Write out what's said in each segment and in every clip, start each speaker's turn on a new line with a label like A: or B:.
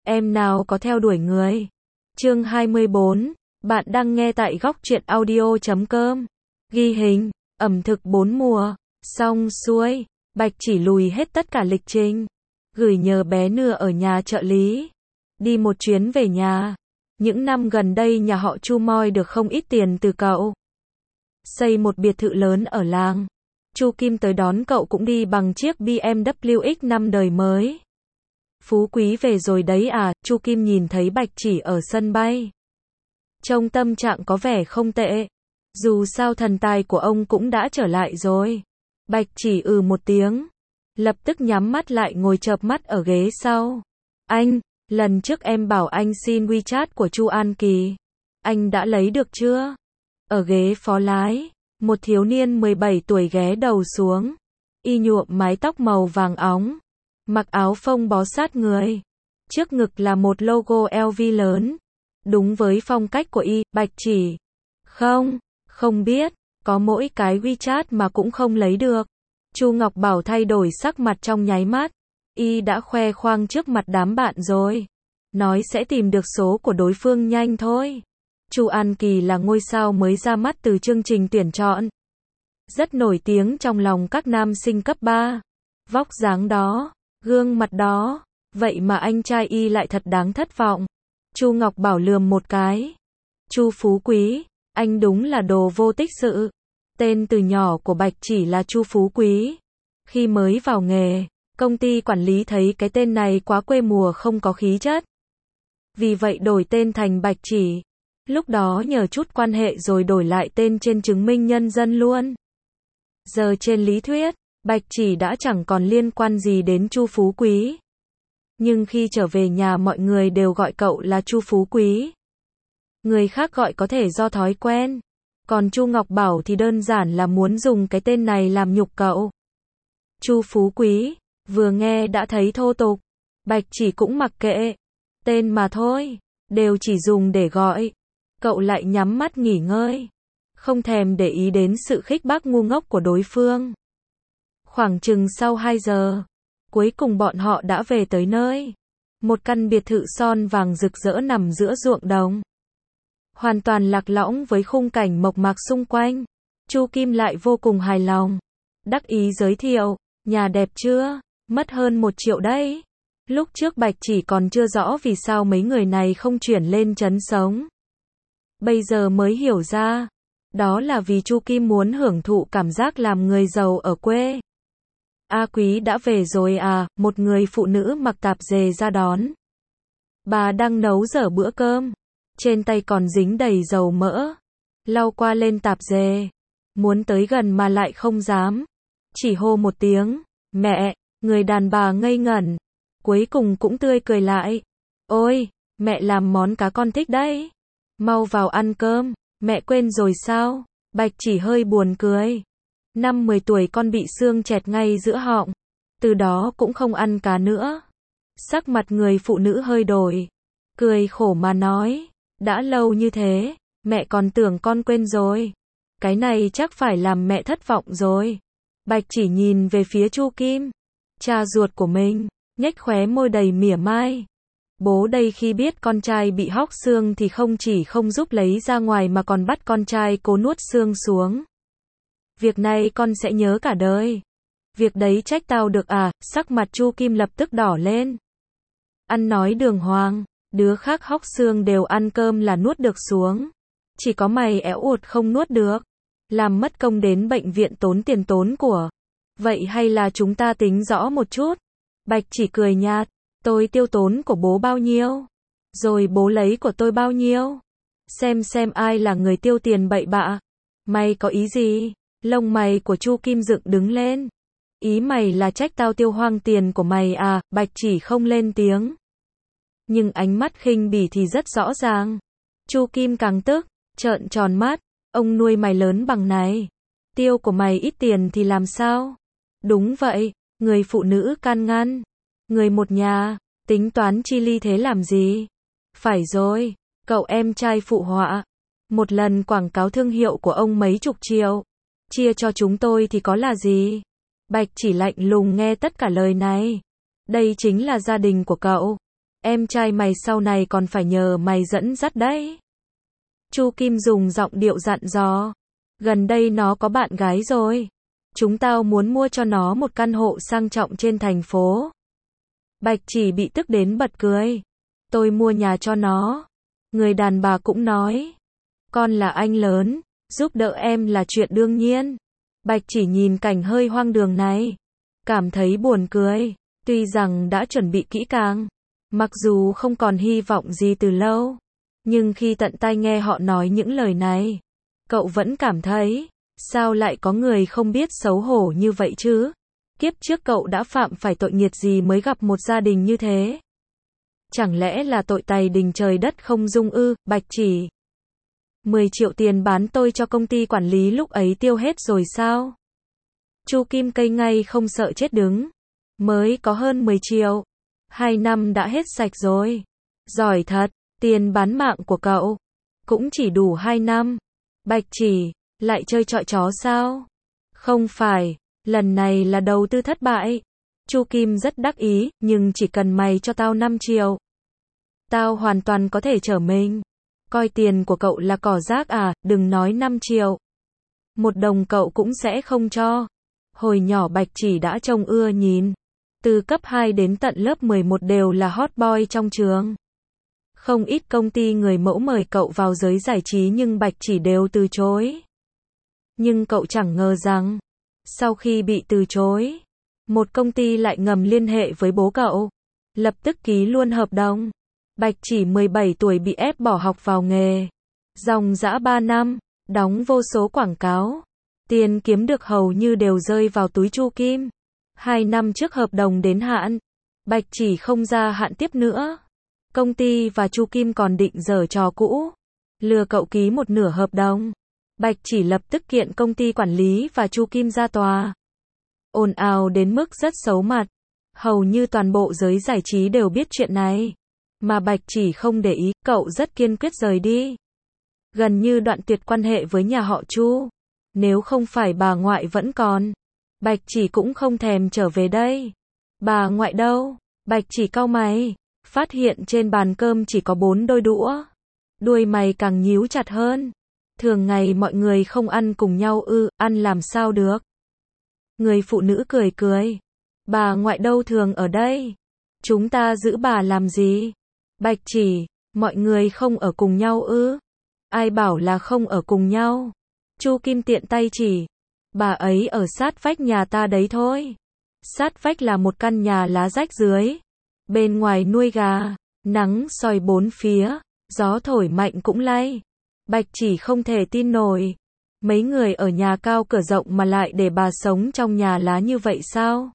A: Em nào có theo đuổi người. Chương 24, bạn đang nghe tại góc truyện audio.com. Ghi hình, ẩm thực 4 mùa, xong xuôi, Bạch Chỉ lùi hết tất cả lịch trình, gửi nhờ bé Nưa ở nhà trợ lý, đi một chuyến về nhà. Những năm gần đây nhà họ Chu moi được không ít tiền từ cậu. Xây một biệt thự lớn ở làng. Chu Kim tới đón cậu cũng đi bằng chiếc BMW X5 đời mới. Phú quý về rồi đấy à, Chu Kim nhìn thấy Bạch Chỉ ở sân bay. Trông tâm trạng có vẻ không tệ. Dù sao thần tài của ông cũng đã trở lại rồi. Bạch Chỉ một tiếng. Lập tức nhắm mắt lại ngồi chợp mắt ở ghế sau. Anh, lần trước em bảo anh xin WeChat của Chu An Kỳ. Anh đã lấy được chưa? Ở ghế phó lái, một thiếu niên 17 tuổi ghé đầu xuống. Y nhuộm mái tóc màu vàng óng. Mặc áo phông bó sát người. Trước ngực là một logo LV lớn. Đúng với phong cách của Y, Bạch Chỉ. Không biết, có mỗi cái WeChat mà cũng không lấy được. Chu Ngọc Bảo thay đổi sắc mặt trong nháy mắt. Y đã khoe khoang trước mặt đám bạn rồi. Nói sẽ tìm được số của đối phương nhanh thôi. Chu An Kỳ là ngôi sao mới ra mắt từ chương trình tuyển chọn. Rất nổi tiếng trong lòng các nam sinh cấp 3. Vóc dáng đó, gương mặt đó, vậy mà anh trai Y lại thật đáng thất vọng. Chu Ngọc Bảo lườm một cái. Chu Phú Quý, anh đúng là đồ vô tích sự. Tên từ nhỏ của Bạch Chỉ là Chu Phú Quý. Khi mới vào nghề, công ty quản lý thấy cái tên này quá quê mùa không có khí chất. Vì vậy đổi tên thành Bạch Chỉ. Lúc đó nhờ chút quan hệ rồi đổi lại tên trên chứng minh nhân dân luôn. Giờ trên lý thuyết, Bạch Chỉ đã chẳng còn liên quan gì đến Chu Phú Quý. Nhưng khi trở về nhà mọi người đều gọi cậu là Chu Phú Quý. Người khác gọi có thể do thói quen. Còn Chu Ngọc Bảo thì đơn giản là muốn dùng cái tên này làm nhục cậu. Chu Phú Quý, vừa nghe đã thấy thô tục. Bạch Chỉ cũng mặc kệ. Tên mà thôi, đều chỉ dùng để gọi. Cậu lại nhắm mắt nghỉ ngơi. Không thèm để ý đến sự khích bác ngu ngốc của đối phương. Khoảng chừng sau 2 giờ, cuối cùng bọn họ đã về tới nơi. Một căn biệt thự son vàng rực rỡ nằm giữa ruộng đồng. Hoàn toàn lạc lõng với khung cảnh mộc mạc xung quanh. Chu Kim lại vô cùng hài lòng. Đắc ý giới thiệu, nhà đẹp chưa? Mất hơn 1 triệu đấy. Lúc trước Bạch Chỉ còn chưa rõ vì sao mấy người này không chuyển lên trấn sống. Bây giờ mới hiểu ra. Đó là vì Chu Kim muốn hưởng thụ cảm giác làm người giàu ở quê. A Quý đã về rồi à, một người phụ nữ mặc tạp dề ra đón. Bà đang nấu dở bữa cơm. Trên tay còn dính đầy dầu mỡ. Lau qua lên tạp dề. Muốn tới gần mà lại không dám. Chỉ hô một tiếng, mẹ, người đàn bà ngây ngẩn. Cuối cùng cũng tươi cười lại. Ôi, mẹ làm món cá con thích đấy. Mau vào ăn cơm, mẹ quên rồi sao? Bạch Chỉ hơi buồn cười. 5-10 tuổi con bị xương chẹt ngay giữa họng. Từ đó cũng không ăn cá nữa. Sắc mặt người phụ nữ hơi đổi. Cười khổ mà nói. Đã lâu như thế, mẹ còn tưởng con quên rồi. Cái này chắc phải làm mẹ thất vọng rồi. Bạch Chỉ nhìn về phía Chu Kim. Cha ruột của mình, nhếch khóe môi đầy mỉa mai. Bố đây khi biết con trai bị hóc xương thì không chỉ không giúp lấy ra ngoài mà còn bắt con trai cố nuốt xương xuống. Việc này con sẽ nhớ cả đời. Việc đấy trách tao được à? Sắc mặt Chu Kim lập tức đỏ lên. Ăn nói đường hoàng, đứa khác hóc xương đều ăn cơm là nuốt được xuống. Chỉ có mày éo uột không nuốt được. Làm mất công đến bệnh viện tốn tiền tốn của. Vậy hay là chúng ta tính rõ một chút? Bạch Chỉ cười nhạt. Tôi tiêu tốn của bố bao nhiêu? Rồi bố lấy của tôi bao nhiêu? Xem ai là người tiêu tiền bậy bạ. Mày có ý gì? Lông mày của Chu Kim dựng đứng lên. Ý mày là trách tao tiêu hoang tiền của mày à? Bạch Chỉ không lên tiếng. Nhưng ánh mắt khinh bỉ thì rất rõ ràng. Chu Kim càng tức, trợn tròn mắt. Ông nuôi mày lớn bằng này. Tiêu của mày ít tiền thì làm sao? Đúng vậy, người phụ nữ can ngăn. Người một nhà, tính toán chi ly thế làm gì? Phải rồi, cậu em trai phụ họa. Một lần quảng cáo thương hiệu của ông mấy chục triệu. Chia cho chúng tôi thì có là gì? Bạch Chỉ lạnh lùng nghe tất cả lời này. Đây chính là gia đình của cậu. em trai mày sau này còn phải nhờ mày dẫn dắt đấy. Chu Kim dùng giọng điệu dặn dò. Gần đây nó có bạn gái rồi. Chúng tao muốn mua cho nó một căn hộ sang trọng trên thành phố. Bạch Chỉ bị tức đến bật cười. Tôi mua nhà cho nó. Người đàn bà cũng nói. Con là anh lớn, giúp đỡ em là chuyện đương nhiên. Bạch Chỉ nhìn cảnh hơi hoang đường này, cảm thấy buồn cười. Tuy rằng đã chuẩn bị kỹ càng, mặc dù không còn hy vọng gì từ lâu, nhưng khi tận tai nghe họ nói những lời này, cậu vẫn cảm thấy, sao lại có người không biết xấu hổ như vậy chứ? Kiếp trước cậu đã phạm phải tội nghiệt gì mới gặp một gia đình như thế? Chẳng lẽ là tội tày đình trời đất không dung ư? Bạch Chỉ, 10 triệu tiền bán tôi cho công ty quản lý lúc ấy tiêu hết rồi sao? Chu Kim cây ngay không sợ chết đứng. Mới có hơn 10 triệu. 2 năm đã hết sạch rồi. Giỏi thật, tiền bán mạng của cậu cũng chỉ đủ 2 năm. Bạch Chỉ, lại chơi trọi chó sao? Không phải, lần này là đầu tư thất bại. Chu Kim rất đắc ý, nhưng chỉ cần mày cho tao 5 triệu. Tao hoàn toàn có thể trở mình. Coi tiền của cậu là cỏ rác à, đừng nói 5 triệu. 1 đồng cậu cũng sẽ không cho. Hồi nhỏ Bạch Chỉ đã trông ưa nhìn. Từ cấp 2 đến tận lớp 11 đều là hot boy trong trường. Không ít công ty người mẫu mời cậu vào giới giải trí nhưng Bạch Chỉ đều từ chối. Nhưng cậu chẳng ngờ rằng, sau khi bị từ chối, một công ty lại ngầm liên hệ với bố cậu, lập tức ký luôn hợp đồng. Bạch Chỉ 17 tuổi bị ép bỏ học vào nghề. Dòng dã 3 năm, đóng vô số quảng cáo. Tiền kiếm được hầu như đều rơi vào túi Chu Kim. 2 năm trước hợp đồng đến hạn, Bạch Chỉ không gia hạn tiếp nữa. Công ty và Chu Kim còn định giở trò cũ, lừa cậu ký một nửa hợp đồng. Bạch Chỉ lập tức kiện công ty quản lý và Chu Kim ra tòa. Ồn ào đến mức rất xấu mặt. Hầu như toàn bộ giới giải trí đều biết chuyện này. Mà Bạch Chỉ không để ý, cậu rất kiên quyết rời đi. Gần như đoạn tuyệt quan hệ với nhà họ Chu. Nếu không phải bà ngoại vẫn còn, Bạch Chỉ cũng không thèm trở về đây. Bà ngoại đâu? Bạch Chỉ cau mày, phát hiện trên bàn cơm chỉ có 4 đôi đũa. Đuôi mày càng nhíu chặt hơn. Thường ngày mọi người không ăn cùng nhau ư, ăn làm sao được? Người phụ nữ cười cười. Bà ngoại đâu thường ở đây. Chúng ta giữ bà làm gì? Bạch Chỉ, mọi người không ở cùng nhau ư? Ai bảo là không ở cùng nhau? Chu Kim tiện tay chỉ. Bà ấy ở sát vách nhà ta đấy thôi. Sát vách là một căn nhà lá rách dưới. Bên ngoài nuôi gà, nắng soi bốn phía, gió thổi mạnh cũng lay. Bạch Chỉ không thể tin nổi. Mấy người ở nhà cao cửa rộng mà lại để bà sống trong nhà lá như vậy sao?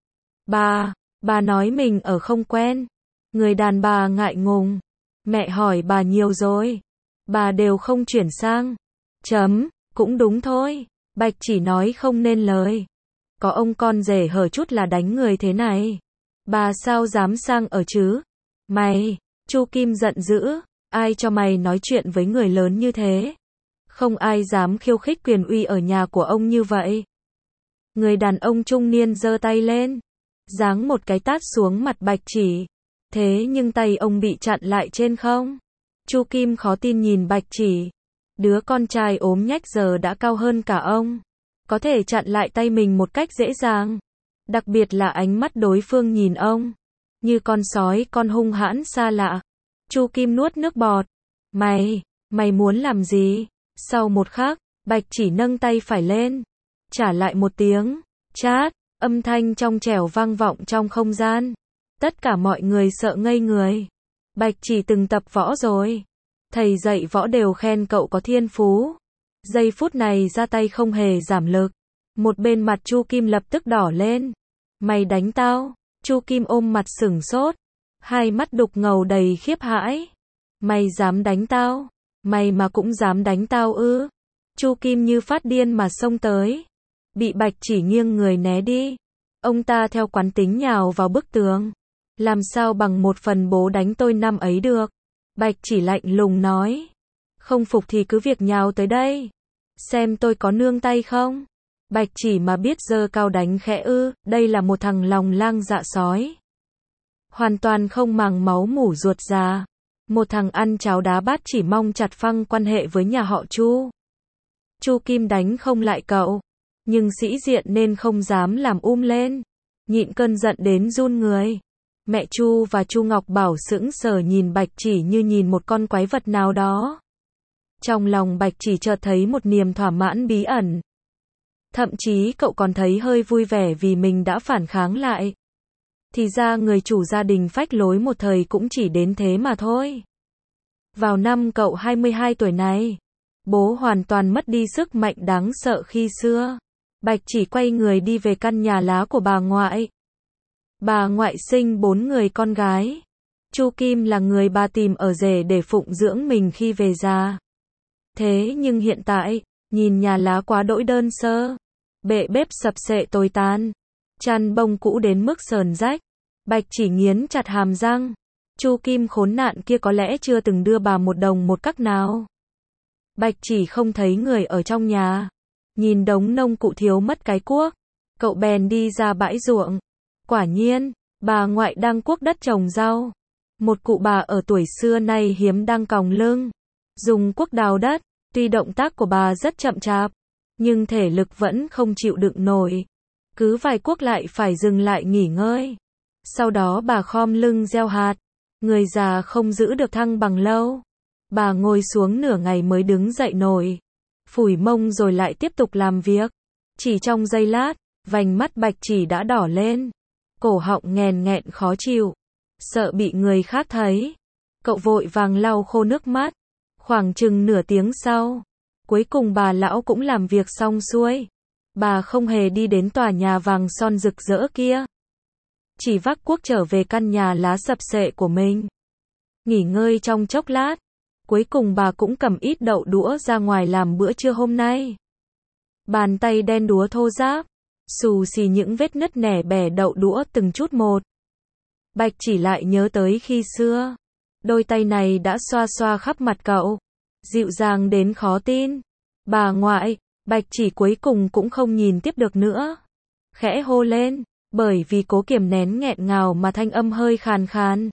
A: Bà nói mình ở không quen. Người đàn bà ngại ngùng. Mẹ hỏi bà nhiều rồi. Bà đều không chuyển sang. Cũng đúng thôi. Bạch Chỉ nói không nên lời. Có ông con rể hở chút là đánh người thế này. Bà sao dám sang ở chứ? Mày, Chu Kim giận dữ. Ai cho mày nói chuyện với người lớn như thế? Không ai dám khiêu khích quyền uy ở nhà của ông như vậy. Người đàn ông trung niên giơ tay lên, giáng một cái tát xuống mặt Bạch Chỉ. Thế nhưng tay ông bị chặn lại trên không. Chu Kim khó tin nhìn Bạch Chỉ. Đứa con trai ốm nhách giờ đã cao hơn cả ông. Có thể chặn lại tay mình một cách dễ dàng. Đặc biệt là ánh mắt đối phương nhìn ông. Như con sói con hung hãn xa lạ. Chu Kim nuốt nước bọt. Mày muốn làm gì? Sau một khắc, Bạch Chỉ nâng tay phải lên. Trả lại một tiếng. Chát, âm thanh trong trẻo vang vọng trong không gian. Tất cả mọi người sợ ngây người. Bạch Chỉ từng tập võ rồi. Thầy dạy võ đều khen cậu có thiên phú. Giây phút này ra tay không hề giảm lực. Một bên mặt Chu Kim lập tức đỏ lên. Mày đánh tao? Chu Kim ôm mặt sửng sốt. Hai mắt đục ngầu đầy khiếp hãi. Mày dám đánh tao? Mày mà cũng dám đánh tao ư? Chu Kim như phát điên mà xông tới. Bị Bạch Chỉ nghiêng người né đi. Ông ta theo quán tính nhào vào bức tường. Làm sao bằng 1/4 bố đánh tôi năm ấy được? Bạch Chỉ lạnh lùng nói. Không phục thì cứ việc nhào tới đây. Xem tôi có nương tay không? Bạch Chỉ mà biết giơ cao đánh khẽ ư, đây là một thằng lòng lang dạ sói. hoàn toàn không màng máu mủ ruột già. Một thằng ăn cháo đá bát chỉ mong chặt phăng quan hệ với nhà họ Chu. Chu Kim đánh không lại cậu, nhưng sĩ diện nên không dám làm lên, nhịn cơn giận đến run người. Mẹ Chu và Chu Ngọc Bảo sững sờ nhìn Bạch Chỉ như nhìn một con quái vật nào đó. Trong lòng Bạch Chỉ chợt thấy một niềm thỏa mãn bí ẩn. Thậm chí cậu còn thấy hơi vui vẻ vì mình đã phản kháng lại. Thì ra người chủ gia đình phách lối một thời cũng chỉ đến thế mà thôi. Vào năm cậu 22 tuổi này, bố hoàn toàn mất đi sức mạnh đáng sợ khi xưa. Bạch Chỉ quay người đi về căn nhà lá của bà ngoại. Bà ngoại sinh 4 người con gái. Chu Kim là người bà tìm ở rể để phụng dưỡng mình khi về già. Thế nhưng hiện tại, nhìn nhà lá quá đỗi đơn sơ. Bệ bếp sập xệ tồi tàn. Chăn bông cũ đến mức sờn rách. Bạch Chỉ nghiến chặt hàm răng. Chu Kim khốn nạn kia có lẽ chưa từng đưa bà một đồng một cắc nào. Bạch Chỉ không thấy người ở trong nhà. Nhìn đống nông cụ thiếu mất cái cuốc. Cậu bèn đi ra bãi ruộng. Quả nhiên, bà ngoại đang cuốc đất trồng rau. Một cụ bà ở tuổi xưa nay hiếm đang còng lưng. Dùng cuốc đào đất. Tuy động tác của bà rất chậm chạp, nhưng thể lực vẫn không chịu đựng nổi. Cứ vài cuốc lại phải dừng lại nghỉ ngơi. Sau đó bà khom lưng gieo hạt. Người già không giữ được thăng bằng lâu. Bà ngồi xuống nửa ngày mới đứng dậy nổi. Phủi mông rồi lại tiếp tục làm việc. Chỉ trong giây lát, vành mắt Bạch Chỉ đã đỏ lên. Cổ họng nghèn nghẹn khó chịu. Sợ bị người khác thấy. Cậu vội vàng lau khô nước mắt. Khoảng chừng nửa tiếng sau, cuối cùng bà lão cũng làm việc xong xuôi. Bà không hề đi đến tòa nhà vàng son rực rỡ kia. Chỉ vác cuốc trở về căn nhà lá sập xệ của mình. Nghỉ ngơi trong chốc lát. Cuối cùng bà cũng cầm ít đậu đũa ra ngoài làm bữa trưa hôm nay. Bàn tay đen đúa thô ráp, xù xì những vết nứt nẻ bẻ đậu đũa từng chút một. Bạch Chỉ lại nhớ tới khi xưa. Đôi tay này đã xoa xoa khắp mặt cậu. Dịu dàng đến khó tin. Bà ngoại, Bạch Chỉ cuối cùng cũng không nhìn tiếp được nữa. Khẽ hô lên, bởi vì cố kiềm nén nghẹn ngào mà thanh âm hơi khàn khàn.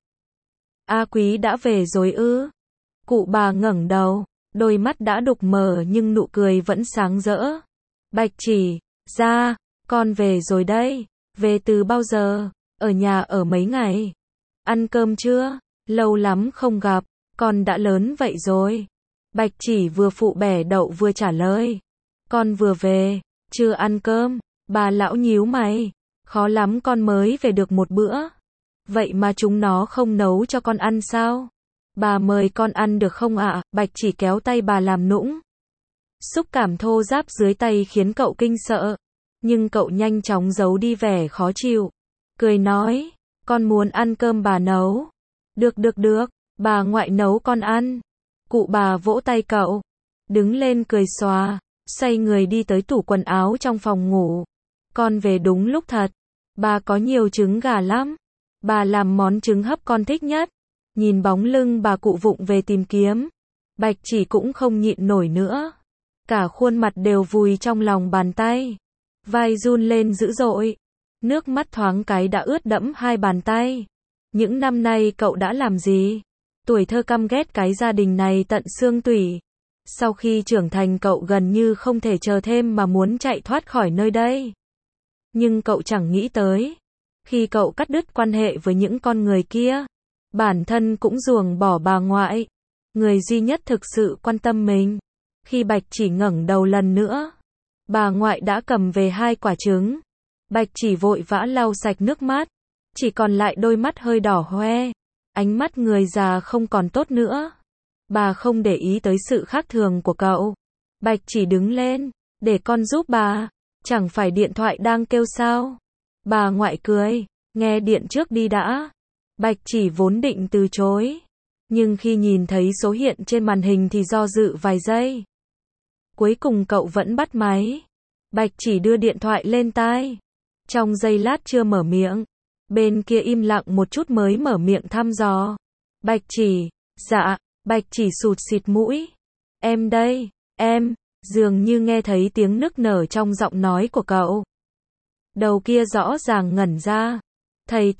A: A Quý đã về rồi ư? Cụ bà ngẩng đầu, đôi mắt đã đục mờ nhưng nụ cười vẫn sáng rỡ. Bạch Chỉ, ra, con về rồi đây. Về từ bao giờ? Ở nhà ở mấy ngày? Ăn cơm chưa? Lâu lắm không gặp, con đã lớn vậy rồi. Bạch Chỉ vừa phụ bẻ đậu vừa trả lời. Con vừa về, chưa ăn cơm. Bà lão nhíu mày. Khó lắm con mới về được một bữa. Vậy mà chúng nó không nấu cho con ăn sao? Bà mời con ăn được không ạ? Bạch Chỉ kéo tay bà làm nũng. Xúc cảm thô ráp dưới tay khiến cậu kinh sợ. Nhưng cậu nhanh chóng giấu đi vẻ khó chịu. Cười nói, con muốn ăn cơm bà nấu. Được, bà ngoại nấu con ăn. Cụ bà vỗ tay cậu. Đứng lên cười xòa, xoay người đi tới tủ quần áo trong phòng ngủ. Con về đúng lúc thật. Bà có nhiều trứng gà lắm. Bà làm món trứng hấp con thích nhất. Nhìn bóng lưng bà cụ vụng về tìm kiếm. Bạch Chỉ cũng không nhịn nổi nữa. Cả khuôn mặt đều vùi trong lòng bàn tay. Vai run lên dữ dội. Nước mắt thoáng cái đã ướt đẫm hai bàn tay. Những năm nay cậu đã làm gì? Tuổi thơ căm ghét cái gia đình này tận xương tủy. Sau khi trưởng thành cậu gần như không thể chờ thêm mà muốn chạy thoát khỏi nơi đây. Nhưng cậu chẳng nghĩ tới. Khi cậu cắt đứt quan hệ với những con người kia, bản thân cũng ruồng bỏ bà ngoại. Người duy nhất thực sự quan tâm mình. Khi Bạch Chỉ ngẩng đầu lần nữa, bà ngoại đã cầm về 2 quả trứng. Bạch Chỉ vội vã lau sạch nước mắt. Chỉ còn lại đôi mắt hơi đỏ hoe. Ánh mắt người già không còn tốt nữa. Bà không để ý tới sự khác thường của cậu. Bạch Chỉ đứng lên. Để con giúp bà. Chẳng phải điện thoại đang kêu sao? Bà ngoại cười. Nghe điện trước đi đã. Bạch Chỉ vốn định từ chối. Nhưng khi nhìn thấy số hiện trên màn hình thì do dự vài giây. Cuối cùng cậu vẫn bắt máy. Bạch Chỉ đưa điện thoại lên tai. Trong giây lát chưa mở miệng. Bên kia im lặng một chút mới mở miệng thăm dò. Bạch Chỉ, dạ. Bạch Chỉ sụt xịt mũi. Em đây, em. Dường như nghe thấy tiếng nức nở trong giọng nói của cậu. Đầu kia rõ ràng ngẩn ra. Thầy tạ,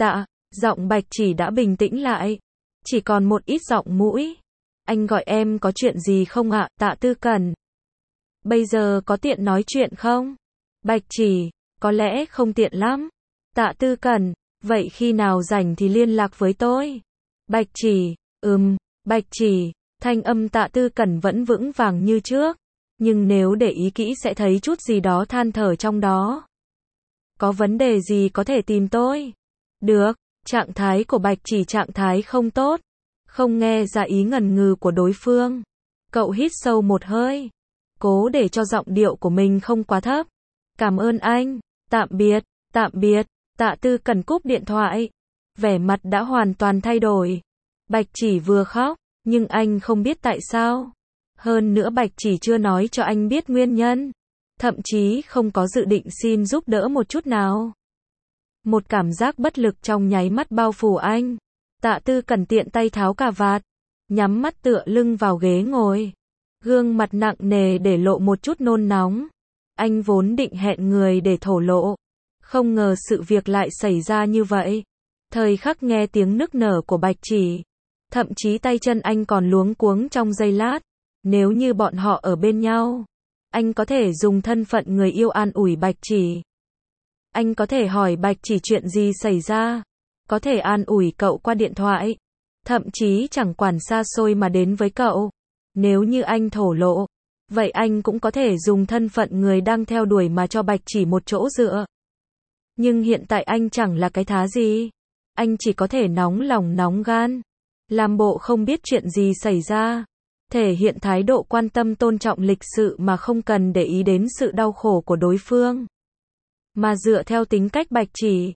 A: Giọng Bạch Chỉ đã bình tĩnh lại. Chỉ còn một ít giọng mũi. Anh gọi em có chuyện gì không ạ, Tạ Tư Cẩn? Bây giờ có tiện nói chuyện không? Bạch Chỉ, có lẽ không tiện lắm. Tạ Tư Cẩn, vậy khi nào rảnh thì liên lạc với tôi. Bạch Chỉ, Bạch Chỉ, thanh âm Tạ Tư Cẩn vẫn vững vàng như trước. Nhưng nếu để ý kỹ sẽ thấy chút gì đó than thở trong đó. Có vấn đề gì có thể tìm tôi? Được, trạng thái của Bạch Chỉ trạng thái không tốt. Không nghe ra ý ngần ngừ của đối phương. Cậu hít sâu một hơi. Cố để cho giọng điệu của mình không quá thấp. Cảm ơn anh. Tạm biệt, tạm biệt. Tạ Tư Cẩn cúp điện thoại. Vẻ mặt đã hoàn toàn thay đổi. Bạch Chỉ vừa khóc, nhưng anh không biết tại sao. Hơn nữa Bạch Chỉ chưa nói cho anh biết nguyên nhân. Thậm chí không có dự định xin giúp đỡ một chút nào. Một cảm giác bất lực trong nháy mắt bao phủ anh. Tạ Tư Cẩn tiện tay tháo cà vạt, nhắm mắt tựa lưng vào ghế ngồi. Gương mặt nặng nề để lộ một chút nôn nóng. Anh vốn định hẹn người để thổ lộ. Không ngờ sự việc lại xảy ra như vậy. Thời khắc nghe tiếng nức nở của Bạch Chỉ. Thậm chí tay chân anh còn luống cuống trong giây lát. Nếu như bọn họ ở bên nhau, anh có thể dùng thân phận người yêu an ủi Bạch Chỉ. Anh có thể hỏi Bạch Chỉ chuyện gì xảy ra. Có thể an ủi cậu qua điện thoại. Thậm chí chẳng quản xa xôi mà đến với cậu. Nếu như anh thổ lộ, vậy anh cũng có thể dùng thân phận người đang theo đuổi mà cho Bạch Chỉ một chỗ dựa. Nhưng hiện tại anh chẳng là cái thá gì. Anh chỉ có thể nóng lòng nóng gan. Làm bộ không biết chuyện gì xảy ra. Thể hiện thái độ quan tâm tôn trọng lịch sự mà không cần để ý đến sự đau khổ của đối phương. Mà dựa theo tính cách Bạch Chỉ,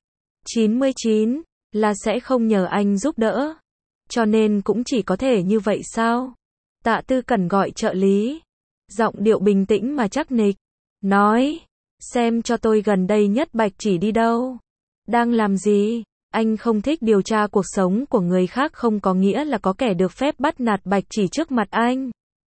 A: 99, là sẽ không nhờ anh giúp đỡ. Cho nên cũng chỉ có thể như vậy sao? Tạ Tư Cẩn gọi trợ lý. Giọng điệu bình tĩnh mà chắc nịch. Nói, xem cho tôi gần đây nhất Bạch Chỉ đi đâu. Đang làm gì? Anh không thích điều tra cuộc sống của người khác không có nghĩa là có kẻ được phép bắt nạt Bạch Chỉ trước mặt anh.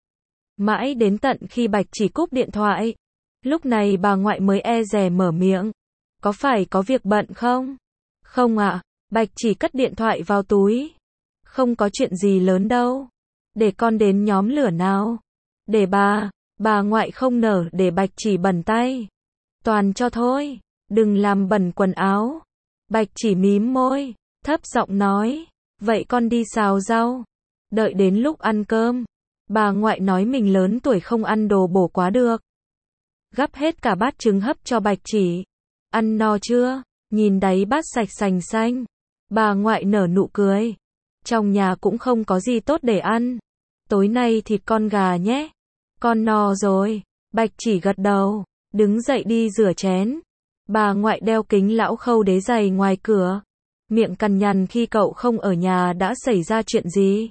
A: Mãi đến tận khi Bạch Chỉ cúp điện thoại. Lúc này bà ngoại mới e dè mở miệng. Có phải có việc bận không? Không ạ. Bạch Chỉ cất điện thoại vào túi. Không có chuyện gì lớn đâu. Để con đến nhóm lửa nào. Để bà ngoại không nở để Bạch Chỉ bẩn tay. Toàn cho thôi. Đừng làm bẩn quần áo. Bạch Chỉ mím môi, thấp giọng nói. Vậy con đi xào rau. Đợi đến lúc ăn cơm. Bà ngoại nói mình lớn tuổi không ăn đồ bổ quá được. Gắp hết cả bát trứng hấp cho Bạch Chỉ. Ăn no chưa? Nhìn đáy bát sạch sành xanh. Bà ngoại nở nụ cười. Trong nhà cũng không có gì tốt để ăn. Tối nay thịt con gà nhé. Con no rồi. Bạch Chỉ gật đầu. Đứng dậy đi rửa chén. Bà ngoại đeo kính lão khâu đế giày ngoài cửa. Miệng cằn nhằn khi cậu không ở nhà đã xảy ra chuyện gì.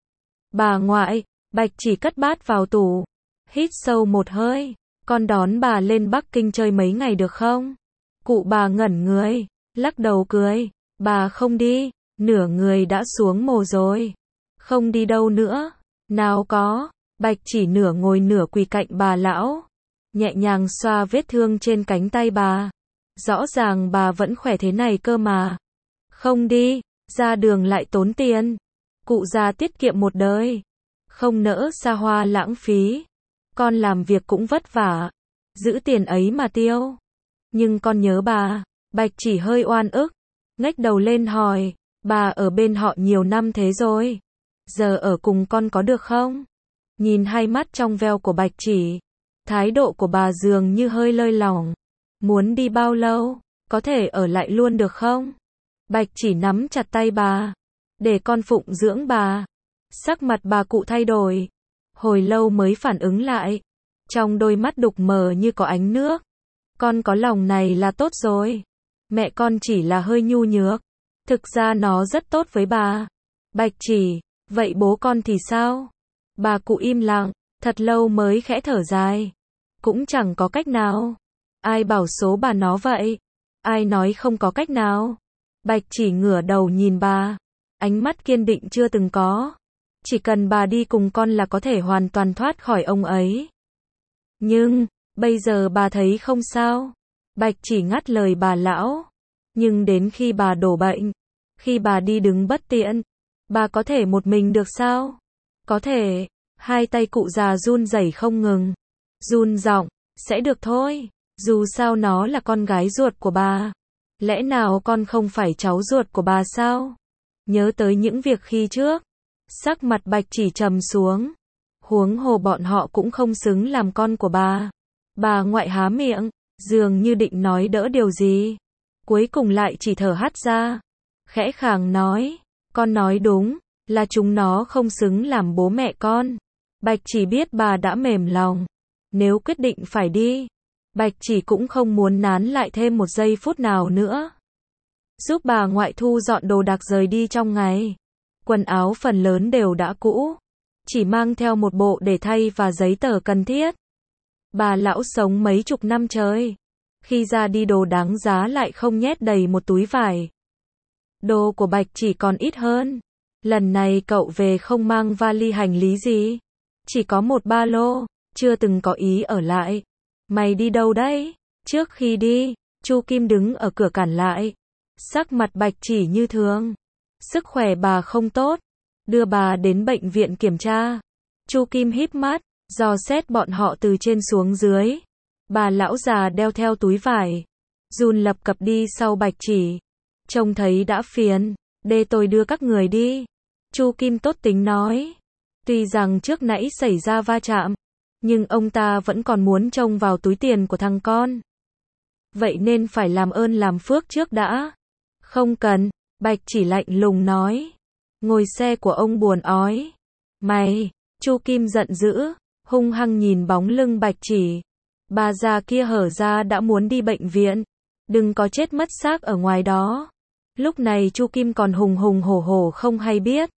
A: Bà ngoại, Bạch Chỉ cất bát vào tủ. Hít sâu một hơi. Con đón bà lên Bắc Kinh chơi mấy ngày được không? Cụ bà ngẩn người, lắc đầu cười. Bà không đi, nửa người đã xuống mồ rồi. Không đi đâu nữa. Nào có. Bạch Chỉ nửa ngồi nửa quỳ cạnh bà lão. Nhẹ nhàng xoa vết thương trên cánh tay bà. Rõ ràng bà vẫn khỏe thế này cơ mà. Không đi, ra đường lại tốn tiền. Cụ già tiết kiệm một đời. Không nỡ xa hoa lãng phí. Con làm việc cũng vất vả. Giữ tiền ấy mà tiêu. Nhưng con nhớ bà. Bạch Chỉ hơi oan ức. Ngách đầu lên hỏi. Bà ở bên họ nhiều năm thế rồi. Giờ ở cùng con có được không? Nhìn hai mắt trong veo của Bạch Chỉ. Thái độ của bà dường như hơi lơi lỏng. Muốn đi bao lâu? Có thể ở lại luôn được không? Bạch Chỉ nắm chặt tay bà. Để con phụng dưỡng bà. Sắc mặt bà cụ thay đổi. Hồi lâu mới phản ứng lại. Trong đôi mắt đục mờ như có ánh nước. Con có lòng này là tốt rồi. Mẹ con chỉ là hơi nhu nhược. Thực ra nó rất tốt với bà. Bạch Chỉ, vậy bố con thì sao? Bà cụ im lặng, thật lâu mới khẽ thở dài. Cũng chẳng có cách nào. Ai bảo số bà nó vậy? Ai nói không có cách nào? Bạch Chỉ ngửa đầu nhìn bà. Ánh mắt kiên định chưa từng có. Chỉ cần bà đi cùng con là có thể hoàn toàn thoát khỏi ông ấy. Nhưng, bây giờ bà thấy không sao? Bạch Chỉ ngắt lời bà lão. Nhưng đến khi bà đổ bệnh, Khi bà đi đứng bất tiện, bà có thể một mình được sao? Có thể. Hai tay cụ già run rẩy không ngừng. Run giọng, sẽ được thôi. Dù sao nó là con gái ruột của bà. Lẽ nào con không phải cháu ruột của bà sao? Nhớ tới những việc khi trước. Sắc mặt Bạch Chỉ trầm xuống. Huống hồ bọn họ cũng không xứng làm con của bà. Bà ngoại há miệng, dường như định nói đỡ điều gì. Cuối cùng lại chỉ thở hắt ra. Khẽ khàng nói, con nói đúng, là chúng nó không xứng làm bố mẹ con. Bạch Chỉ biết bà đã mềm lòng. Nếu quyết định phải đi, Bạch Chỉ cũng không muốn nán lại thêm một giây phút nào nữa. Giúp bà ngoại thu dọn đồ đạc rời đi trong ngày. Quần áo phần lớn đều đã cũ, chỉ mang theo một bộ để thay và giấy tờ cần thiết. Bà lão sống mấy chục năm trời. Khi ra đi đồ đáng giá lại không nhét đầy một túi vải. Đồ của Bạch Chỉ còn ít hơn. Lần này cậu về không mang vali hành lý gì. Chỉ có một ba lô, chưa từng có ý ở lại. Mày đi đâu đấy? Trước khi đi, Chu Kim đứng ở cửa cản lại. Sắc mặt Bạch Chỉ như thường. Sức khỏe bà không tốt. Đưa bà đến bệnh viện kiểm tra. Chu Kim híp mắt, dò xét bọn họ từ trên xuống dưới. Bà lão già đeo theo túi vải. Run lập cập đi sau Bạch Chỉ. Trông thấy đã phiền. Để tôi đưa các người đi. Chu Kim tốt tính nói. Tuy rằng trước nãy xảy ra va chạm, nhưng ông ta vẫn còn muốn trông vào túi tiền của thằng con. Vậy nên phải làm ơn làm phước trước đã. Không cần, Bạch Chỉ lạnh lùng nói. Ngồi xe của ông buồn ói. Mày, Chu Kim giận dữ, hung hăng nhìn bóng lưng Bạch Chỉ. Bà già kia hở ra đã muốn đi bệnh viện. Đừng có chết mất xác ở ngoài đó. Lúc này Chu Kim còn hùng hùng hổ hổ không hay biết.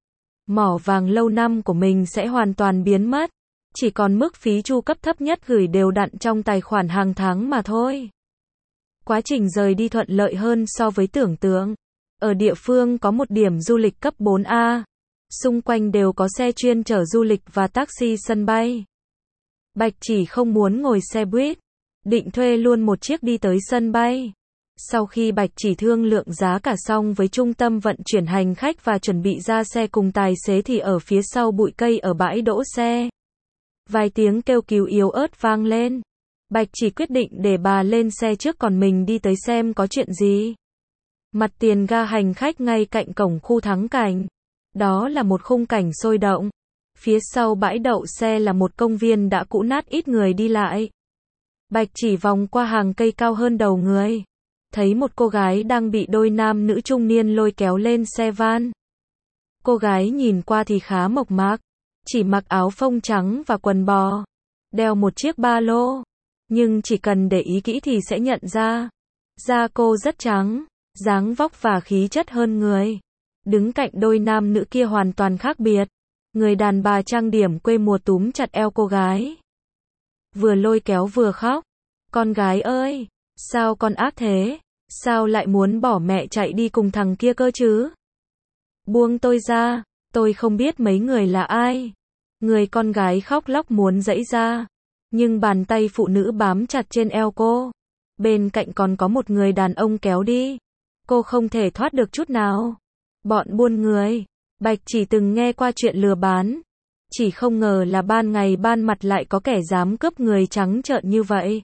A: Mỏ vàng lâu năm của mình sẽ hoàn toàn biến mất. Chỉ còn mức phí chu cấp thấp nhất gửi đều đặn trong tài khoản hàng tháng mà thôi. Quá trình rời đi thuận lợi hơn so với tưởng tượng. Ở địa phương có một điểm du lịch cấp 4A. Xung quanh đều có xe chuyên chở du lịch và taxi sân bay. Bạch Chỉ không muốn ngồi xe buýt. Định thuê luôn một chiếc đi tới sân bay. Sau khi Bạch Chỉ thương lượng giá cả xong với trung tâm vận chuyển hành khách và chuẩn bị ra xe cùng tài xế thì ở phía sau bụi cây ở bãi đỗ xe. Vài tiếng kêu cứu yếu ớt vang lên. Bạch Chỉ quyết định để bà lên xe trước còn mình đi tới xem có chuyện gì. Mặt tiền ga hành khách ngay cạnh cổng khu thắng cảnh. Đó là một khung cảnh sôi động. Phía sau bãi đậu xe là một công viên đã cũ nát ít người đi lại. Bạch Chỉ vòng qua hàng cây cao hơn đầu người. Thấy một cô gái đang bị đôi nam nữ trung niên lôi kéo lên xe van. Cô gái nhìn qua thì khá mộc mạc. Chỉ mặc áo phông trắng và quần bò. Đeo một chiếc ba lô. Nhưng chỉ cần để ý kỹ thì sẽ nhận ra. Da cô rất trắng. Dáng vóc và khí chất hơn người. Đứng cạnh đôi nam nữ kia hoàn toàn khác biệt. Người đàn bà trang điểm quê mùa túm chặt eo cô gái. Vừa lôi kéo vừa khóc. Con gái ơi, sao con ác thế? Sao lại muốn bỏ mẹ chạy đi cùng thằng kia cơ chứ? Buông tôi ra, tôi không biết mấy người là ai. Người con gái khóc lóc muốn giãy ra. Nhưng bàn tay phụ nữ bám chặt trên eo cô. Bên cạnh còn có một người đàn ông kéo đi. Cô không thể thoát được chút nào. Bọn buôn người. Bạch Chỉ từng nghe qua chuyện lừa bán. Chỉ không ngờ là ban ngày ban mặt lại có kẻ dám cướp người trắng trợn như vậy.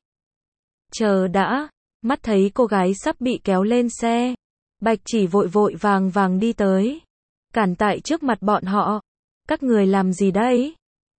A: Chờ đã. Mắt thấy cô gái sắp bị kéo lên xe. Bạch Chỉ vội vội vàng vàng đi tới. Cản tại trước mặt bọn họ. Các người làm gì đấy?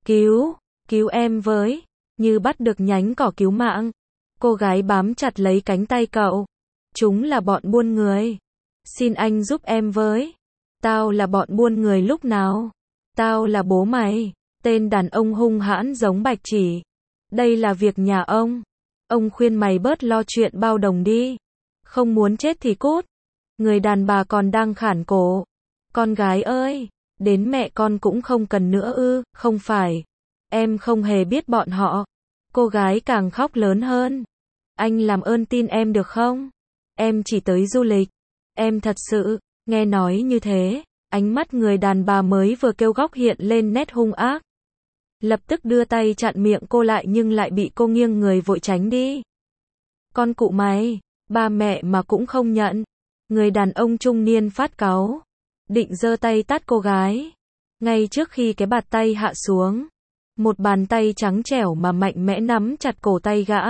A: Cứu em với. Như bắt được nhánh cỏ cứu mạng. Cô gái bám chặt lấy cánh tay cậu. Chúng là bọn buôn người. Xin anh giúp em với. Tao là bọn buôn người lúc nào? Tao là bố mày. Tên đàn ông hung hãn giống Bạch Chỉ. Đây là việc nhà ông. Ông khuyên mày bớt lo chuyện bao đồng đi. Không muốn chết thì cút. Người đàn bà còn đang khản cổ. Con gái ơi, đến mẹ con cũng không cần nữa ư? Không phải. Em không hề biết bọn họ. Cô gái càng khóc lớn hơn. Anh làm ơn tin em được không? Em chỉ tới du lịch. Em thật sự, nghe nói như thế, ánh mắt người đàn bà mới vừa kêu góc hiện lên nét hung ác. Lập tức đưa tay chặn miệng cô lại nhưng lại bị cô nghiêng người vội tránh đi. Con cụ mày, ba mẹ mà cũng không nhận. Người đàn ông trung niên phát cáu, định giơ tay tát cô gái. Ngay trước khi cái bạt tay hạ xuống, một bàn tay trắng trẻo mà mạnh mẽ nắm chặt cổ tay gã.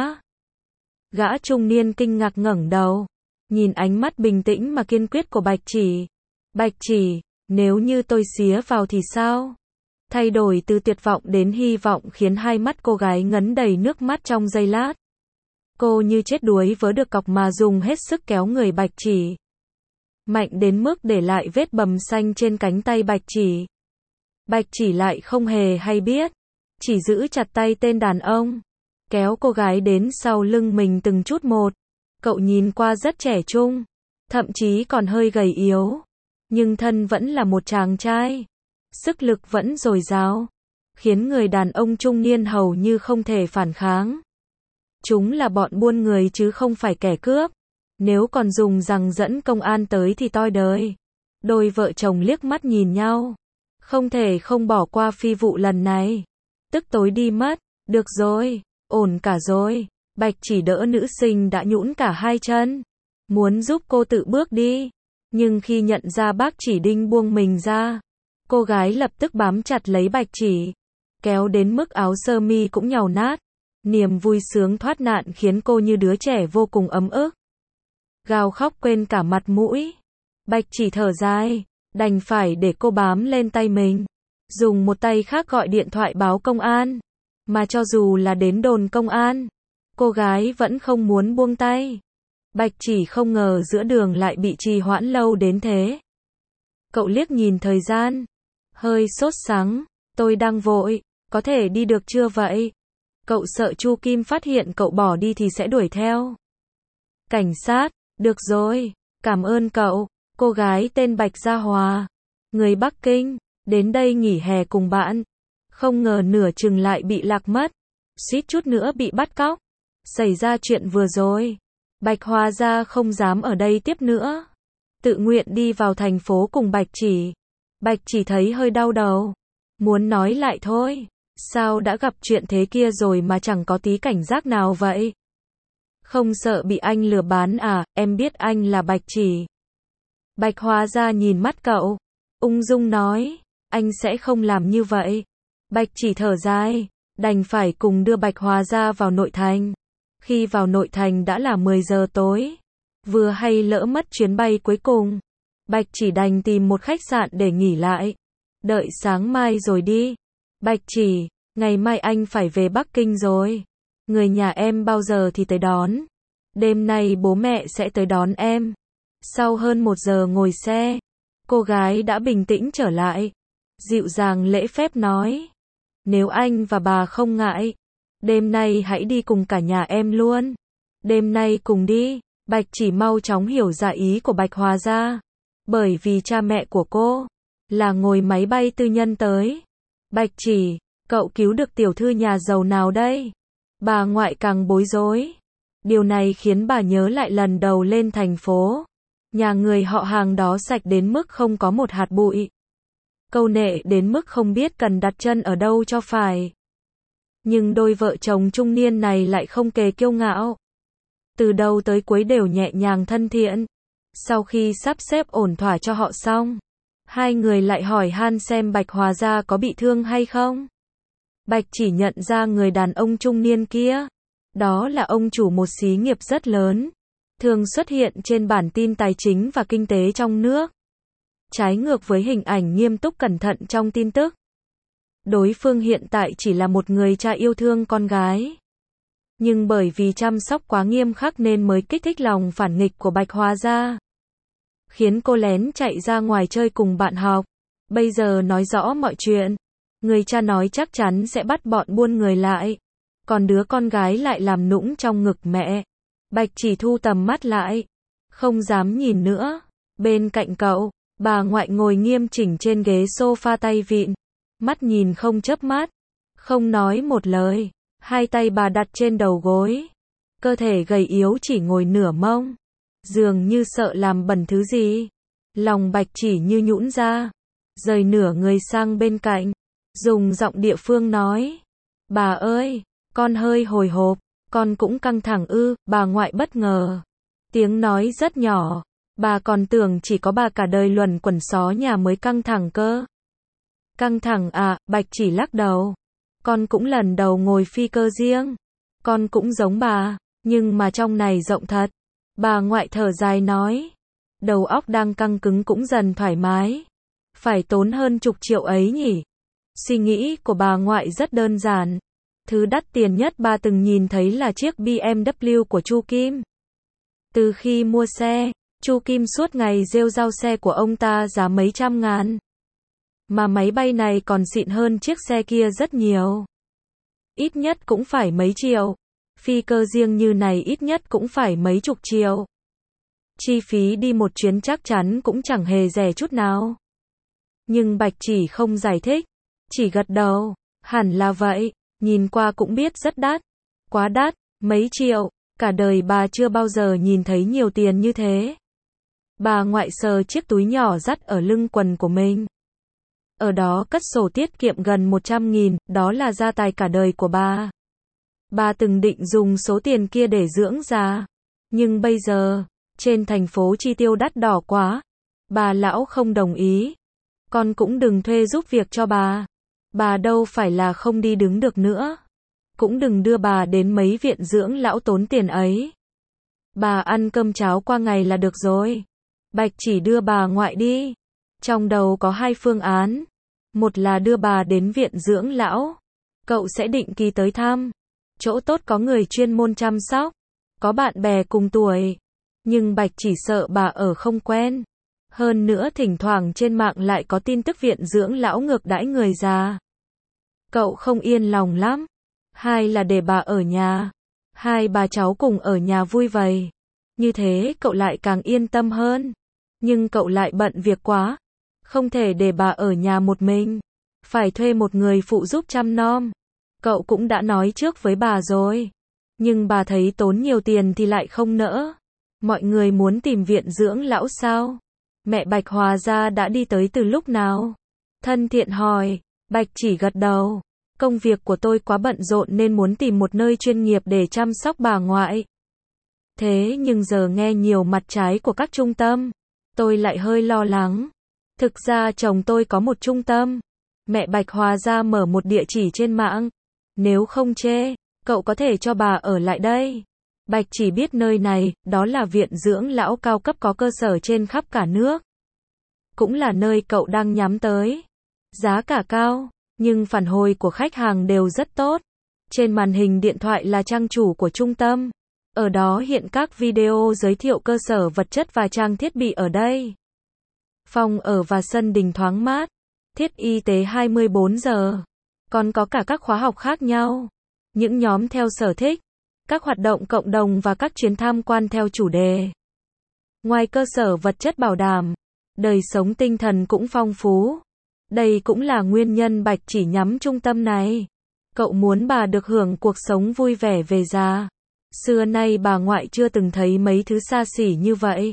A: Gã trung niên kinh ngạc ngẩng đầu, nhìn ánh mắt bình tĩnh mà kiên quyết của Bạch Chỉ. Bạch Chỉ, nếu như tôi xía vào thì sao? Thay đổi từ tuyệt vọng đến hy vọng khiến hai mắt cô gái ngấn đầy nước mắt trong giây lát. Cô như chết đuối vớ được cọc mà dùng hết sức kéo người Bạch Chỉ. Mạnh đến mức để lại vết bầm xanh trên cánh tay Bạch Chỉ. Bạch Chỉ lại không hề hay biết, chỉ giữ chặt tay tên đàn ông, kéo cô gái đến sau lưng mình từng chút một. Cậu nhìn qua rất trẻ trung, thậm chí còn hơi gầy yếu, nhưng thân vẫn là một chàng trai. Sức lực vẫn dồi dào, khiến người đàn ông trung niên hầu như không thể phản kháng. Chúng là bọn buôn người chứ không phải kẻ cướp. Nếu còn dùng rằng dẫn công an tới thì toi đời. Đôi vợ chồng liếc mắt nhìn nhau. Không thể không bỏ qua phi vụ lần này. Tức tối đi mất. Được rồi, ổn cả rồi. Bạch Chỉ đỡ nữ sinh đã nhũn cả hai chân, muốn giúp cô tự bước đi. Nhưng khi nhận ra bác Chỉ định buông mình ra, cô gái lập tức bám chặt lấy Bạch Chỉ, kéo đến mức áo sơ mi cũng nhàu nát. Niềm vui sướng thoát nạn khiến cô như đứa trẻ vô cùng ấm ức, gào khóc quên cả mặt mũi. Bạch Chỉ thở dài, đành phải để cô bám lên tay mình, dùng một tay khác gọi điện thoại báo công an. Mà cho dù là đến đồn công an, cô gái vẫn không muốn buông tay. Bạch Chỉ không ngờ giữa đường lại bị trì hoãn lâu đến thế. Cậu liếc nhìn thời gian, hơi sốt sắng, tôi đang vội, có thể đi được chưa vậy? Cậu sợ Chu Kim phát hiện cậu bỏ đi thì sẽ đuổi theo. Cảnh sát, được rồi, cảm ơn cậu. Cô gái tên Bạch Gia Hòa, người Bắc Kinh, đến đây nghỉ hè cùng bạn. Không ngờ nửa chừng lại bị lạc mất, suýt chút nữa bị bắt cóc. Xảy ra chuyện vừa rồi, Bạch Hòa Gia không dám ở đây tiếp nữa, tự nguyện đi vào thành phố cùng Bạch Chỉ. Bạch Chỉ thấy hơi đau đầu, muốn nói lại thôi. Sao đã gặp chuyện thế kia rồi mà chẳng có tí cảnh giác nào vậy? Không sợ bị anh lừa bán à? Em biết anh là Bạch Chỉ. Bạch Hòa Gia nhìn mắt cậu, ung dung nói, anh sẽ không làm như vậy. Bạch Chỉ thở dài, đành phải cùng đưa Bạch Hòa Gia vào nội thành. Khi vào nội thành đã là 10 giờ tối, vừa hay lỡ mất chuyến bay cuối cùng. Bạch Chỉ đành tìm một khách sạn để nghỉ lại, đợi sáng mai rồi đi. Bạch Chỉ, ngày mai anh phải về Bắc Kinh rồi. Người nhà em bao giờ thì tới đón? Đêm nay bố mẹ sẽ tới đón em. Sau hơn 1 giờ ngồi xe, cô gái đã bình tĩnh trở lại, dịu dàng lễ phép nói, nếu anh và bà không ngại, đêm nay hãy đi cùng cả nhà em luôn. Đêm nay cùng đi. Bạch Chỉ mau chóng hiểu ra ý của Bạch Hòa Gia, bởi vì cha mẹ của cô là ngồi máy bay tư nhân tới. Bạch Chỉ, cậu cứu được tiểu thư nhà giàu nào đây? Bà ngoại càng bối rối. Điều này khiến bà nhớ lại lần đầu lên thành phố. Nhà người họ hàng đó sạch đến mức không có một hạt bụi. Câu nệ đến mức không biết cần đặt chân ở đâu cho phải. Nhưng đôi vợ chồng trung niên này lại không kề kiêu ngạo. Từ đầu tới cuối đều nhẹ nhàng thân thiện. Sau khi sắp xếp ổn thỏa cho họ xong, hai người lại hỏi han xem Bạch Hòa Gia có bị thương hay không. Bạch Chỉ nhận ra người đàn ông trung niên kia. Đó là ông chủ một xí nghiệp rất lớn, thường xuất hiện trên bản tin tài chính và kinh tế trong nước. Trái ngược với hình ảnh nghiêm túc cẩn thận trong tin tức. Đối phương hiện tại chỉ là một người cha yêu thương con gái. Nhưng bởi vì chăm sóc quá nghiêm khắc nên mới kích thích lòng phản nghịch của Bạch Hòa Gia, khiến cô lén chạy ra ngoài chơi cùng bạn học. Bây giờ nói rõ mọi chuyện, người cha nói chắc chắn sẽ bắt bọn buôn người lại, còn đứa con gái lại làm nũng trong ngực mẹ. Bạch Chỉ thu tầm mắt lại, không dám nhìn nữa. Bên cạnh cậu, bà ngoại ngồi nghiêm chỉnh trên ghế sofa tay vịn, mắt nhìn không chớp mắt, không nói một lời. Hai tay bà đặt trên đầu gối, cơ thể gầy yếu chỉ ngồi nửa mông, dường như sợ làm bẩn thứ gì. Lòng Bạch Chỉ như nhũn ra, rời nửa người sang bên cạnh, dùng giọng địa phương nói, bà ơi, con hơi hồi hộp, con cũng căng thẳng ư? Bà ngoại bất ngờ, tiếng nói rất nhỏ, Bà còn tưởng chỉ có bà cả đời luẩn quẩn xó nhà mới căng thẳng cơ. Căng thẳng à, Bạch chỉ lắc đầu. Con cũng lần đầu ngồi phi cơ riêng. Con cũng giống bà, nhưng mà trong này rộng thật. Bà ngoại thở dài nói. Đầu óc đang căng cứng cũng dần thoải mái. Phải tốn hơn chục triệu ấy nhỉ? Suy nghĩ của bà ngoại rất đơn giản. Thứ đắt tiền nhất bà từng nhìn thấy là chiếc BMW của Chu Kim. Từ khi mua xe, Chu Kim suốt ngày rêu rao xe của ông ta giá mấy trăm ngàn. Mà máy bay này còn xịn hơn chiếc xe kia rất nhiều. Ít nhất cũng phải mấy triệu. Phi cơ riêng như này ít nhất cũng phải mấy chục triệu. Chi phí đi một chuyến chắc chắn cũng chẳng hề rẻ chút nào. Nhưng Bạch chỉ không giải thích, chỉ gật đầu. Hẳn là vậy, nhìn qua cũng biết rất đắt. Quá đắt, mấy triệu, cả đời bà chưa bao giờ nhìn thấy nhiều tiền như thế. Bà ngoại sờ chiếc túi nhỏ dắt ở lưng quần của mình. Ở đó cất sổ tiết kiệm gần 100.000, đó là gia tài cả đời của bà. Bà từng định dùng số tiền kia để dưỡng già. Nhưng bây giờ, trên thành phố chi tiêu đắt đỏ quá. Bà lão không đồng ý. Con cũng đừng thuê giúp việc cho bà. Bà đâu phải là không đi đứng được nữa. Cũng đừng đưa bà đến mấy viện dưỡng lão tốn tiền ấy. Bà ăn cơm cháo qua ngày là được rồi. Bạch chỉ đưa bà ngoại đi. Trong đầu có hai phương án. Một là đưa bà đến viện dưỡng lão. Cậu sẽ định kỳ tới thăm. Chỗ tốt có người chuyên môn chăm sóc. Có bạn bè cùng tuổi. Nhưng Bạch chỉ sợ bà ở không quen. Hơn nữa thỉnh thoảng trên mạng lại có tin tức viện dưỡng lão ngược đãi người già. Cậu không yên lòng lắm. Hai là để bà ở nhà. Hai bà cháu cùng ở nhà vui vầy. Như thế cậu lại càng yên tâm hơn. Nhưng cậu lại bận việc quá. Không thể để bà ở nhà một mình. Phải thuê một người phụ giúp chăm nom. Cậu cũng đã nói trước với bà rồi. Nhưng bà thấy tốn nhiều tiền thì lại không nỡ. Mọi người muốn tìm viện dưỡng lão sao? Mẹ Bạch Hòa gia đã đi tới từ lúc nào? Thân thiện hỏi. Bạch chỉ gật đầu. Công việc của tôi quá bận rộn nên muốn tìm một nơi chuyên nghiệp để chăm sóc bà ngoại. Thế nhưng giờ nghe nhiều mặt trái của các trung tâm, tôi lại hơi lo lắng. Thực ra chồng tôi có một trung tâm. Mẹ Bạch Hòa gia mở một địa chỉ trên mạng. Nếu không chê, cậu có thể cho bà ở lại đây. Bạch chỉ biết nơi này, đó là viện dưỡng lão cao cấp có cơ sở trên khắp cả nước. Cũng là nơi cậu đang nhắm tới. Giá cả cao, nhưng phản hồi của khách hàng đều rất tốt. Trên màn hình điện thoại là trang chủ của trung tâm. Ở đó hiện các video giới thiệu cơ sở vật chất và trang thiết bị ở đây. Phòng ở và sân đình thoáng mát. Thiết y tế 24 giờ. Còn có cả các khóa học khác nhau. Những nhóm theo sở thích. Các hoạt động cộng đồng và các chuyến tham quan theo chủ đề. Ngoài cơ sở vật chất bảo đảm, đời sống tinh thần cũng phong phú. Đây cũng là nguyên nhân Bạch chỉ nhắm trung tâm này. Cậu muốn bà được hưởng cuộc sống vui vẻ về già. Xưa nay bà ngoại chưa từng thấy mấy thứ xa xỉ như vậy.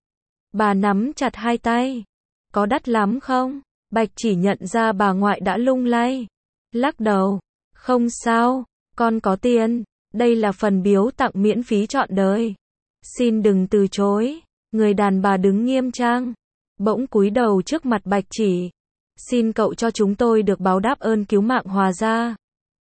A: Bà nắm chặt hai tay. Có đắt lắm không? Bạch chỉ nhận ra bà ngoại đã lung lay. Lắc đầu. Không sao, con có tiền. Đây là phần biếu tặng miễn phí trọn đời. Xin đừng từ chối. Người đàn bà đứng nghiêm trang. Bỗng cúi đầu trước mặt Bạch chỉ. Xin cậu cho chúng tôi được báo đáp ơn cứu mạng Hòa gia.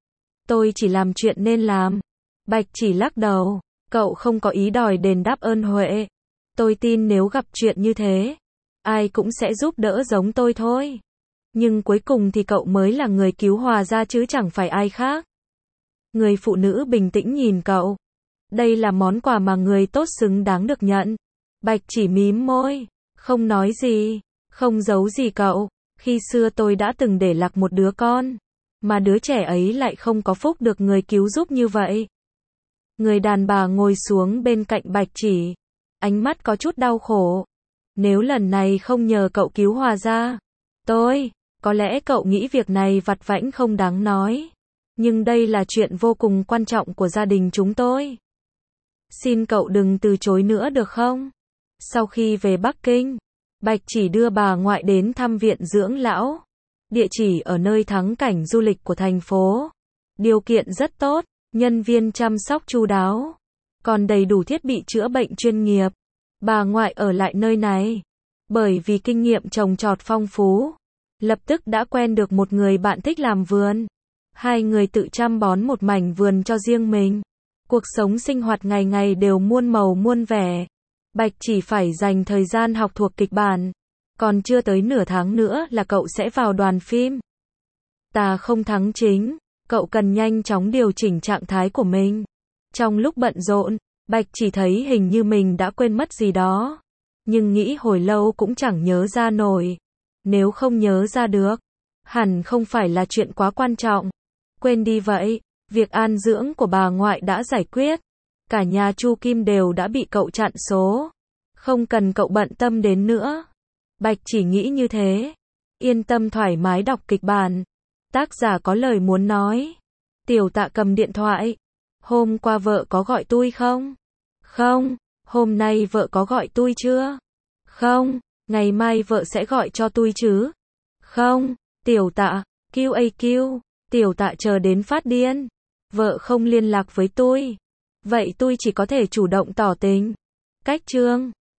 A: Tôi chỉ làm chuyện nên làm. Bạch chỉ lắc đầu. Cậu không có ý đòi đền đáp ơn Huệ. Tôi tin nếu gặp chuyện như thế, ai cũng sẽ giúp đỡ giống tôi thôi. Nhưng cuối cùng thì cậu mới là người cứu Hòa gia chứ chẳng phải ai khác. Người phụ nữ bình tĩnh nhìn cậu. Đây là món quà mà người tốt xứng đáng được nhận. Bạch chỉ mím môi. Không nói gì. Không giấu gì cậu. Khi xưa tôi đã từng để lạc một đứa con. Mà đứa trẻ ấy lại không có phúc được người cứu giúp như vậy. Người đàn bà ngồi xuống bên cạnh Bạch chỉ. Ánh mắt có chút đau khổ. Nếu lần này không nhờ cậu cứu Hòa gia, có lẽ cậu nghĩ việc này vặt vãnh không đáng nói. Nhưng đây là chuyện vô cùng quan trọng của gia đình chúng tôi. Xin cậu đừng từ chối nữa được không? Sau khi về Bắc Kinh, Bạch chỉ đưa bà ngoại đến thăm viện dưỡng lão. Địa chỉ ở nơi thắng cảnh du lịch của thành phố. Điều kiện rất tốt, nhân viên chăm sóc chu đáo. Còn đầy đủ thiết bị chữa bệnh chuyên nghiệp. Bà ngoại ở lại nơi này. Bởi vì kinh nghiệm trồng trọt phong phú, lập tức đã quen được một người bạn thích làm vườn. Hai người tự chăm bón một mảnh vườn cho riêng mình. Cuộc sống sinh hoạt ngày ngày đều muôn màu muôn vẻ. Bạch chỉ phải dành thời gian học thuộc kịch bản. Còn chưa tới nửa tháng nữa là cậu sẽ vào đoàn phim. Ta không thắng chính, cậu cần nhanh chóng điều chỉnh trạng thái của mình. Trong lúc bận rộn, Bạch chỉ thấy hình như mình đã quên mất gì đó. Nhưng nghĩ hồi lâu cũng chẳng nhớ ra nổi. Nếu không nhớ ra được, hẳn không phải là chuyện quá quan trọng. Quên đi vậy, việc an dưỡng của bà ngoại đã giải quyết. Cả nhà Chu Kim đều đã bị cậu chặn số. Không cần cậu bận tâm đến nữa. Bạch chỉ nghĩ như thế. Yên tâm thoải mái đọc kịch bản. Tác giả có lời muốn nói. Tiểu Tạ cầm điện thoại. Hôm qua vợ có gọi tôi không? Không. Hôm nay vợ có gọi tôi chưa? Không. Ngày mai vợ sẽ gọi cho tôi chứ? Không. Tiểu Tạ, QAQ. Tiểu Tạ chờ đến phát điên. Vợ không liên lạc với tôi. Vậy tôi chỉ có thể chủ động tỏ tình. Cách chương